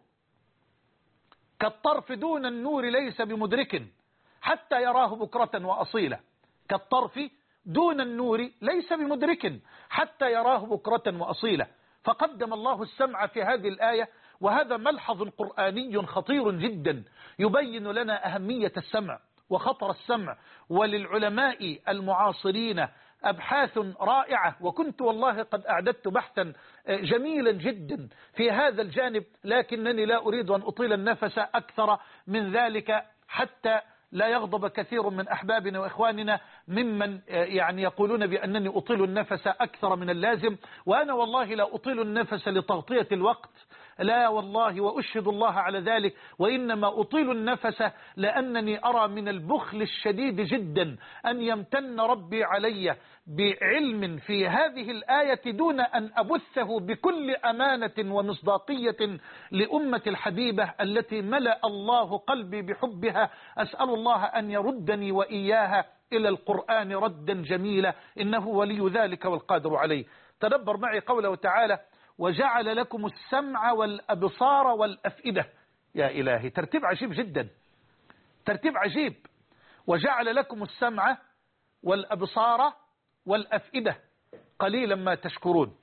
[SPEAKER 2] كالطرف دون النور ليس بمدرك حتى يراه بكرة وأصيلا. كالطرف دون النور ليس بمدرك حتى يراه بكرة وأصيلا. فقدم الله السمع في هذه الآية، وهذا ملحظ قرآني خطير جدا يبين لنا أهمية السمع وخطر السمع. وللعلماء المعاصرين أبحاث رائعة، وكنت والله قد أعددت بحثا جميلا جدا في هذا الجانب، لكنني لا أريد أن أطيل النفس أكثر من ذلك حتى لا يغضب كثير من أحبابنا وإخواننا ممن يعني يقولون بأنني أطيل النفس أكثر من اللازم. وأنا والله لا أطيل النفس لتغطية الوقت، لا والله، وأشهد الله على ذلك. وإنما أطيل النفس لأنني أرى من البخل الشديد جدا أن يمتن ربي علي بعلم في هذه الآية دون أن أبثه بكل أمانة ومصداقية لأمة الحبيبة التي ملأ الله قلبي بحبها. أسأل الله أن يردني وإياها إلى القرآن ردا جميلا، إنه ولي ذلك والقادر عليه. تدبر معي قوله تعالى وجعل لكم السمع والأبصار والأفئدة. يا إلهي، ترتيب عجيب جدا، ترتيب عجيب. وجعل لكم السمع والأبصار والأفئدة قليلا ما تشكرون.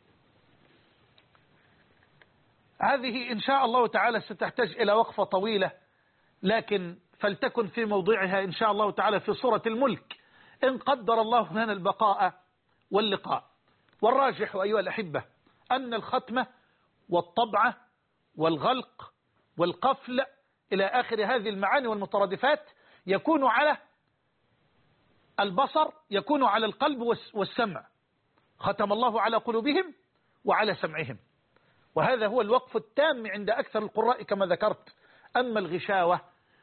[SPEAKER 2] هذه إن شاء الله تعالى ستحتاج إلى وقفة طويلة، لكن فلتكن في موضعها إن شاء الله تعالى في سورة الملك إن قدر الله لنا البقاء واللقاء. والراجح أيها الأحبة أن الختمة والطبعة والغلق والقفل إلى آخر هذه المعاني والمترادفات يكون على البصر، يكون على القلب والسمع. ختم الله على قلوبهم وعلى سمعهم، وهذا هو الوقف التام عند أكثر القراء كما ذكرت. أما الغشاوة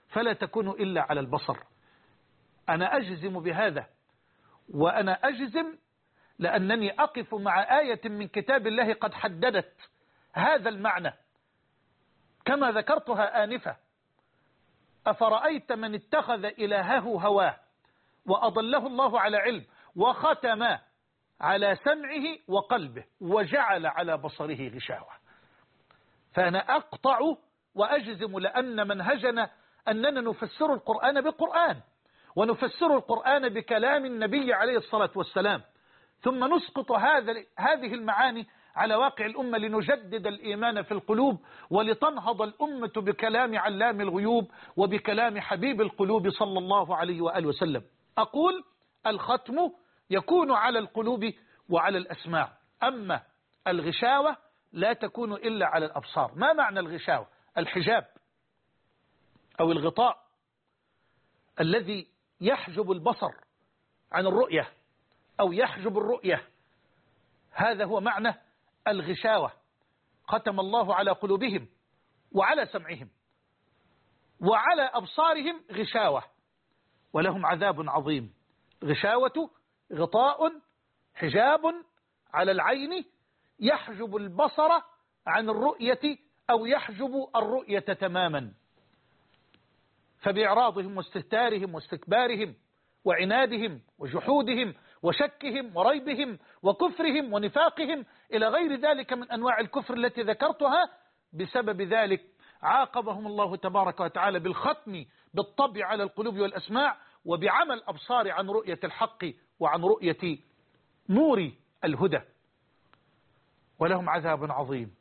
[SPEAKER 2] فلا تكون إلا على البصر. أنا أجزم بهذا، وأنا أجزم لأنني أقف مع آية من كتاب الله قد حددت هذا المعنى كما ذكرتها آنفة: أفرأيت من اتخذ إلهه هواه وأضله الله على علم وختم على سمعه وقلبه وجعل على بصره غشاوة. فأنا أقطع وأجزم لأن منهجنا أننا نفسر القرآن بالقرآن، ونفسر القرآن بكلام النبي عليه الصلاة والسلام، ثم نسقط هذه المعاني على واقع الأمة لنجدد الإيمان في القلوب، ولتنهض الأمة بكلام علام الغيوب وبكلام حبيب القلوب صلى الله عليه وآله وسلم. أقول الختم يكون على القلوب وعلى الأسماع، أما الغشاوة لا تكون إلا على الأبصار. ما معنى الغشاوة؟ الحجاب أو الغطاء الذي يحجب البصر عن الرؤية أو يحجب الرؤية، هذا هو معنى الغشاوة. ختم الله على قلوبهم وعلى سمعهم وعلى أبصارهم غشاوة ولهم عذاب عظيم. غشاوة غطاء حجاب على العين يحجب البصر عن الرؤية أو يحجب الرؤية تماما. فبإعراضهم واستهتارهم واستكبارهم وعنادهم وجحودهم وشكهم وريبهم وكفرهم ونفاقهم إلى غير ذلك من أنواع الكفر التي ذكرتها، بسبب ذلك عاقبهم الله تبارك وتعالى بالختم بالطبع على القلوب والأسماع وبعمى الأبصار عن رؤية الحق وعن رؤية نور الهدى. ولهم عذاب عظيم،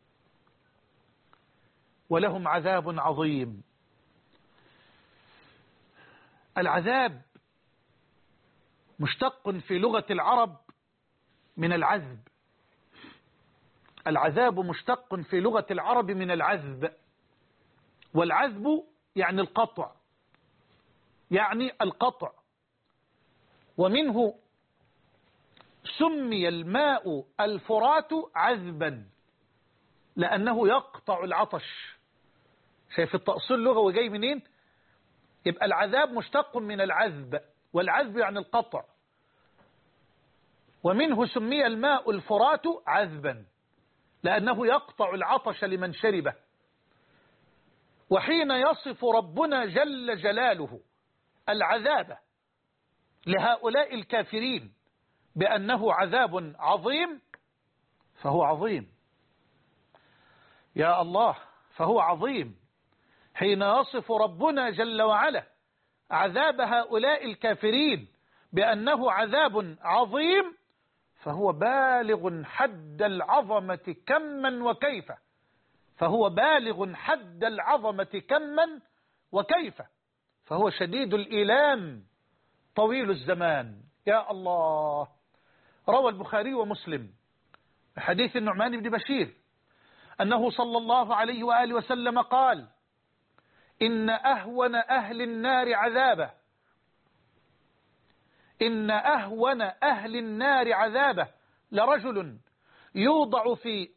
[SPEAKER 2] ولهم عذاب عظيم. العذاب مشتق في لغة العرب من العذب. العذاب مشتق في لغة العرب من العذب، والعذب يعني القطع، يعني القطع. ومنه سمي الماء الفرات عذبا لأنه يقطع العطش. شايف التأصيل اللغوي جاي منين؟ يبقى العذاب مشتق من العذب، والعذب يعني القطع. ومنه سمي الماء الفرات عذبا لأنه يقطع العطش لمن شربه. وحين يصف ربنا جل جلاله العذاب لهؤلاء الكافرين بأنه عذاب عظيم فهو عظيم، يا الله، فهو عظيم. حين يصف ربنا جل وعلا عذاب هؤلاء الكافرين بأنه عذاب عظيم فهو بالغ حد العظمة كما وكيف، فهو بالغ حد العظمة كما وكيف، فهو شديد الإيلام طويل الزمان. يا الله. روى البخاري ومسلم حديث النعمان بن بشير أنه صلى الله عليه وآله وسلم قال: إن أهون أهل النار عذابه، إن أهون أهل النار عذابه لرجل يوضع في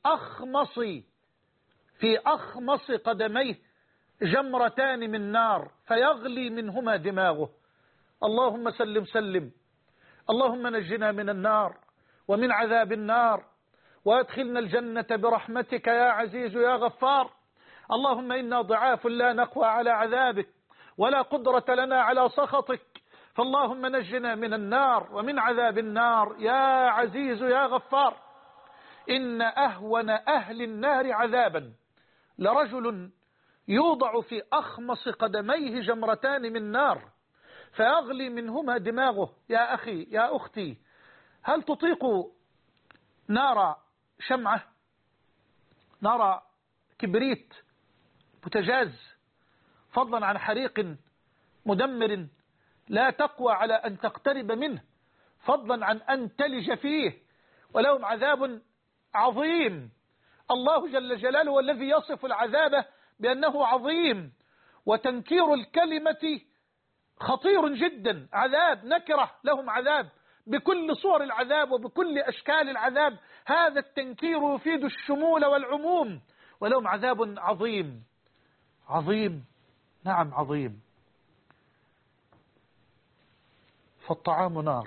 [SPEAKER 2] أخمص قدميه جمرتان من نار فيغلي منهما دماغه. اللهم سلم سلم، اللهم نجنا من النار ومن عذاب النار وادخلنا الجنة برحمتك يا عزيز يا غفار. اللهم إنا ضعاف لا نقوى على عذابك ولا قدرة لنا على سخطك، فاللهم نجنا من النار ومن عذاب النار يا عزيز يا غفار. إن أهون أهل النار عذابا لرجل يوضع في أخمص قدميه جمرتان من نار فيغلي منهما دماغه. يا أخي يا أختي، هل تطيق نار شمعة، نار كبريت بوتاجاز، فضلا عن حريق مدمر لا تقوى على أن تقترب منه، فضلا عن أن تلج فيه، ولهم عذاب عظيم. الله جل جلاله والذي يصف العذاب بأنه عظيم، وتنكير الكلمة خطير جدا. عذاب نكرة، لهم عذاب بكل صور العذاب وبكل أشكال العذاب. هذا التنكير يفيد الشمول والعموم. ولهم عذاب عظيم. عظيم، نعم عظيم. فالطعام نار،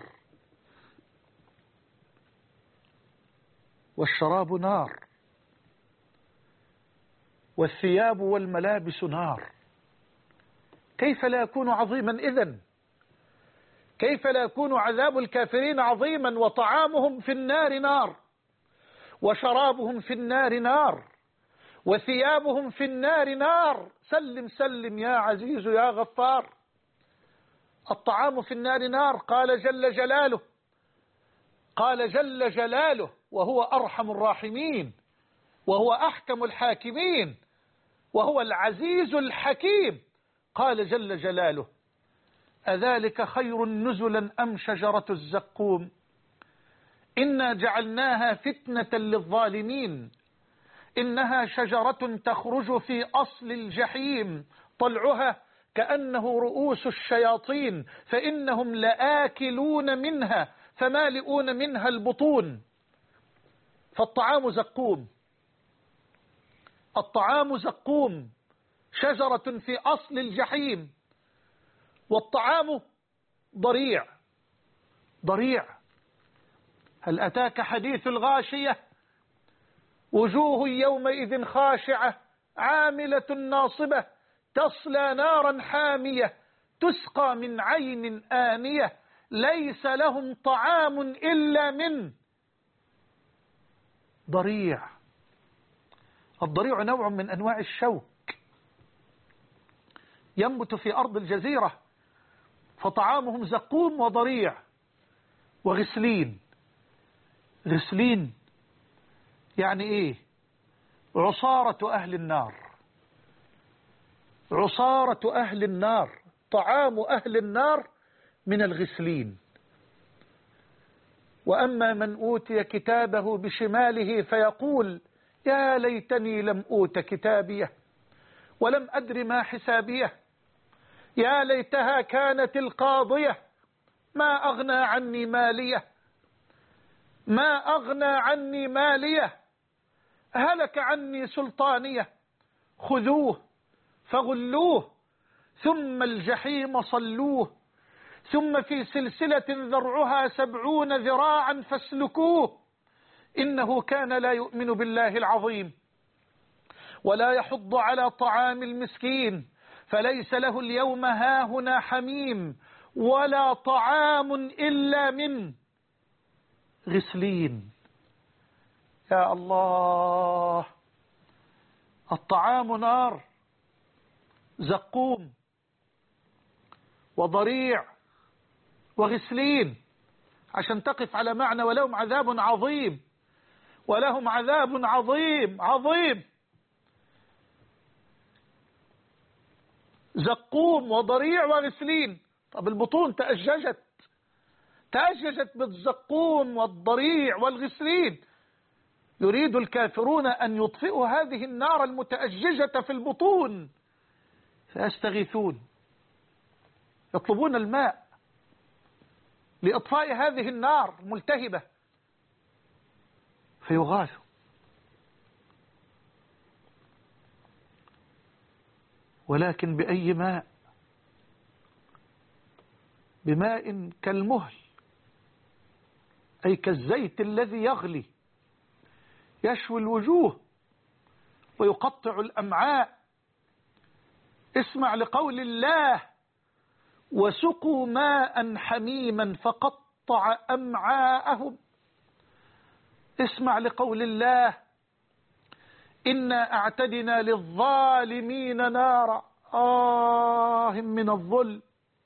[SPEAKER 2] والشراب نار، والثياب والملابس نار. كيف لا يكون عظيما إذن؟ كيف لا يكون عذاب الكافرين عظيما وطعامهم في النار نار، وشرابهم في النار نار، وثيابهم في النار نار؟ سلم سلم يا عزيز يا غفار. الطعام في النار نار. قال جل جلاله، قال جل جلاله وهو أرحم الراحمين، وهو أحكم الحاكمين، وهو العزيز الحكيم. قال جل جلاله: أذلك خير نزلا أم شجرة الزقوم إنا جعلناها فتنة للظالمين إنها شجرة تخرج في أصل الجحيم طلعها كأنه رؤوس الشياطين فإنهم لآكلون منها فمالئون منها البطون. فالطعام زقوم، الطعام زقوم، شجرة في أصل الجحيم، والطعام ضريع. ضريع. هل أتاك حديث الغاشية؟ وجوه يومئذ خاشعة عاملة ناصبة تصلى نارا حامية تسقى من عين آنية ليس لهم طعام إلا من ضريع. الضريع نوع من أنواع الشوك ينبت في أرض الجزيرة، فطعامهم زقوم وضريع وغسلين. غسلين يعني إيه؟ عصارة أهل النار، عصارة أهل النار. طعام أهل النار من الغسلين. وأما من أوتي كتابه بشماله فيقول يا ليتني لم أوت كتابيه ولم أدر ما حسابيه يا ليتها كانت القاضية ما أغنى عني ماليه ما أغنى عني ماليه هلك عني سلطانيه خذوه فغلوه ثم الجحيم صلوه ثم في سلسلة ذرعها 70 ذراعا فاسلكوه إنه كان لا يؤمن بالله العظيم ولا يحض على طعام المسكين فليس له اليوم هاهنا حميم ولا طعام إلا من غسلين. يا الله، الطعام نار زقوم وضريع وغسلين، عشان تقف على معنى ولهم عذاب عظيم، ولهم عذاب عظيم عظيم. زقوم وضريع وغسلين. طب البطون تأججت بالزقوم والضريع والغسلين. يريد الكافرون أن يطفئوا هذه النار المتأججة في البطون فيستغيثون، يطلبون الماء لإطفاء هذه النار الملتهبة فيغاثوا. ولكن بأي ماء؟ بماء كالمهل، أي كالزيت الذي يغلي يشوي الوجوه ويقطع الأمعاء. اسمع لقول الله وسقوا ماء حميما فقطع أمعاءهم. اسمع لقول الله إنا أعتدنا للظالمين نارا من الظلم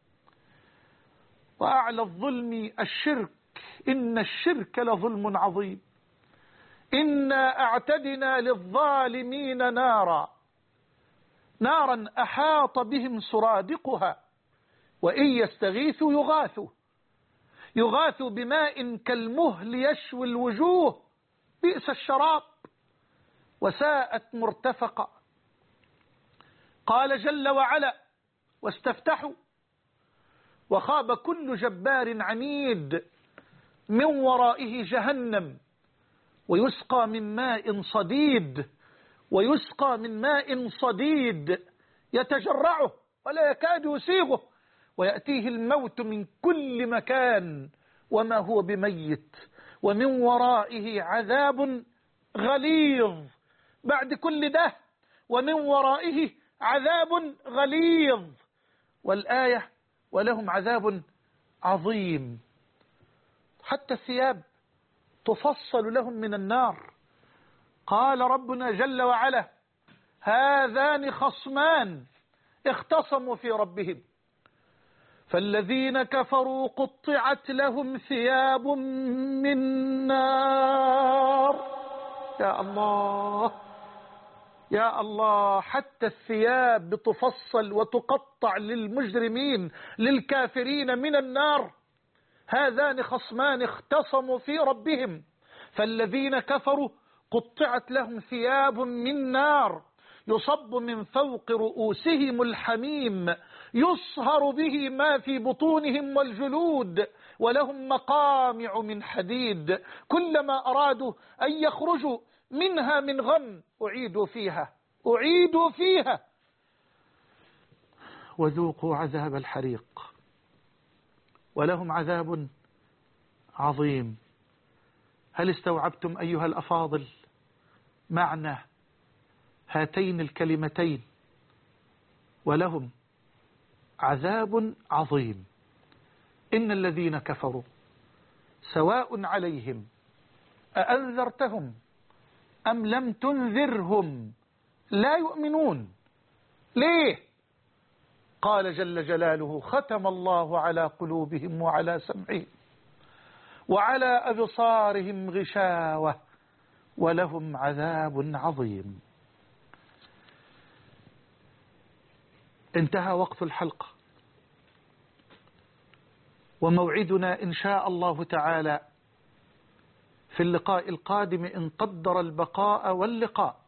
[SPEAKER 2] وأعلى الظلم الشرك إن الشرك لظلم عظيم. إنا أعتدنا للظالمين نارا أحاط بهم سرادقها وإن يستغيثوا يغاثوا بماء كالمهل يشوي الوجوه بئس الشراب وساءت مرتفقا. قال جل وعلا واستفتحوا وخاب كل جبار عنيد من ورائه جهنم ويسقى من ماء صديد يتجرعه ولا يكاد يسيغه ويأتيه الموت من كل مكان وما هو بميت، ومن ورائه عذاب غليظ. بعد كل ده ومن ورائه عذاب غليظ. والآية ولهم عذاب عظيم. حتى الثياب تفصل لهم من النار. قال ربنا جل وعلا: هذان خصمان اختصموا في ربهم فالذين كفروا قطعت لهم ثياب من نار. يا الله يا الله، حتى الثياب بتفصل وتقطع للمجرمين للكافرين من النار. هذان خصمان اختصموا في ربهم فالذين كفروا قطعت لهم ثياب من نار يصب من فوق رؤوسهم الحميم يصهر به ما في بطونهم والجلود ولهم مقامع من حديد كلما أرادوا أن يخرجوا منها من غم أعيدوا فيها وذوقوا عذاب الحريق ولهم عذاب عظيم. هل استوعبتم أيها الأفاضل معنى هاتين الكلمتين؟ ولهم عذاب عظيم. إن الذين كفروا سواء عليهم أأنذرتهم أم لم تنذرهم لا يؤمنون. ليه؟ قال جل جلاله: ختم الله على قلوبهم وعلى سمعهم وعلى أبصارهم غشاوة ولهم عذاب عظيم. انتهى وقت الحلقة، وموعدنا إن شاء الله تعالى في اللقاء القادم إن قدر البقاء واللقاء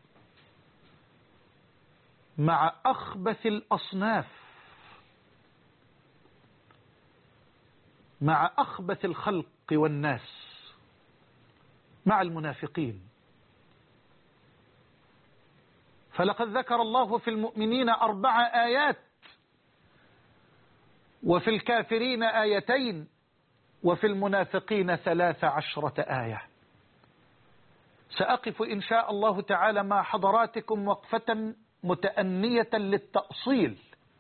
[SPEAKER 2] مع أخبث الأصناف، مع أخبث الخلق والناس، مع المنافقين. فلقد ذكر الله في المؤمنين 4 آيات، وفي الكافرين 2 وفي المنافقين 13 آية. سأقف إن شاء الله تعالى مع حضراتكم وقفة متأنية للتأصيل،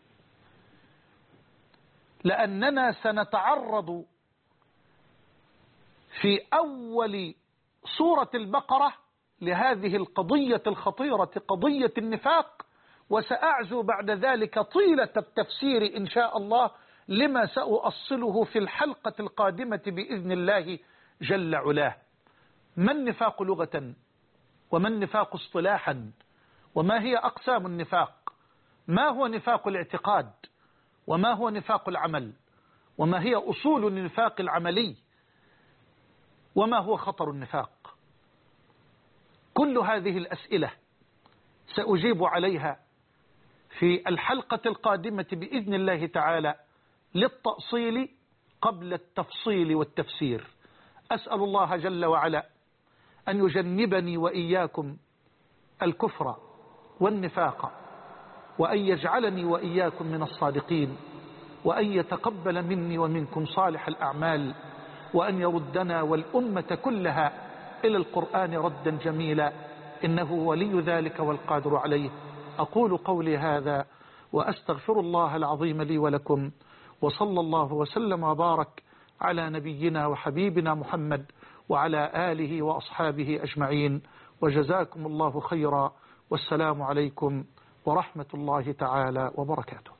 [SPEAKER 2] لأننا سنتعرض في أول سورة البقرة لهذه القضية الخطيرة، قضية النفاق، وسأعزو بعد ذلك طيلة التفسير إن شاء الله لما سأؤصله في الحلقة القادمة بإذن الله جل علاه. ما النفاق لغة؟ وما النفاق اصطلاحا؟ وما هي أقسام النفاق؟ ما هو نفاق الاعتقاد؟ وما هو نفاق العمل؟ وما هي أصول النفاق العملي؟ وما هو خطر النفاق؟ كل هذه الأسئلة سأجيب عليها في الحلقة القادمة بإذن الله تعالى للتأصيل قبل التفصيل والتفسير. أسأل الله جل وعلا أن يجنبني وإياكم الكفر والنفاق، وأن يجعلني وإياكم من الصادقين، وأن يتقبل مني ومنكم صالح الأعمال، وأن يردنا والأمة كلها إلى القرآن ردا جميلا، إنه ولي ذلك والقادر عليه. أقول قولي هذا وأستغفر الله العظيم لي ولكم، وصلى الله وسلم وبارك على نبينا وحبيبنا محمد وعلى آله وأصحابه أجمعين، وجزاكم الله خيرا، والسلام عليكم ورحمة الله تعالى وبركاته.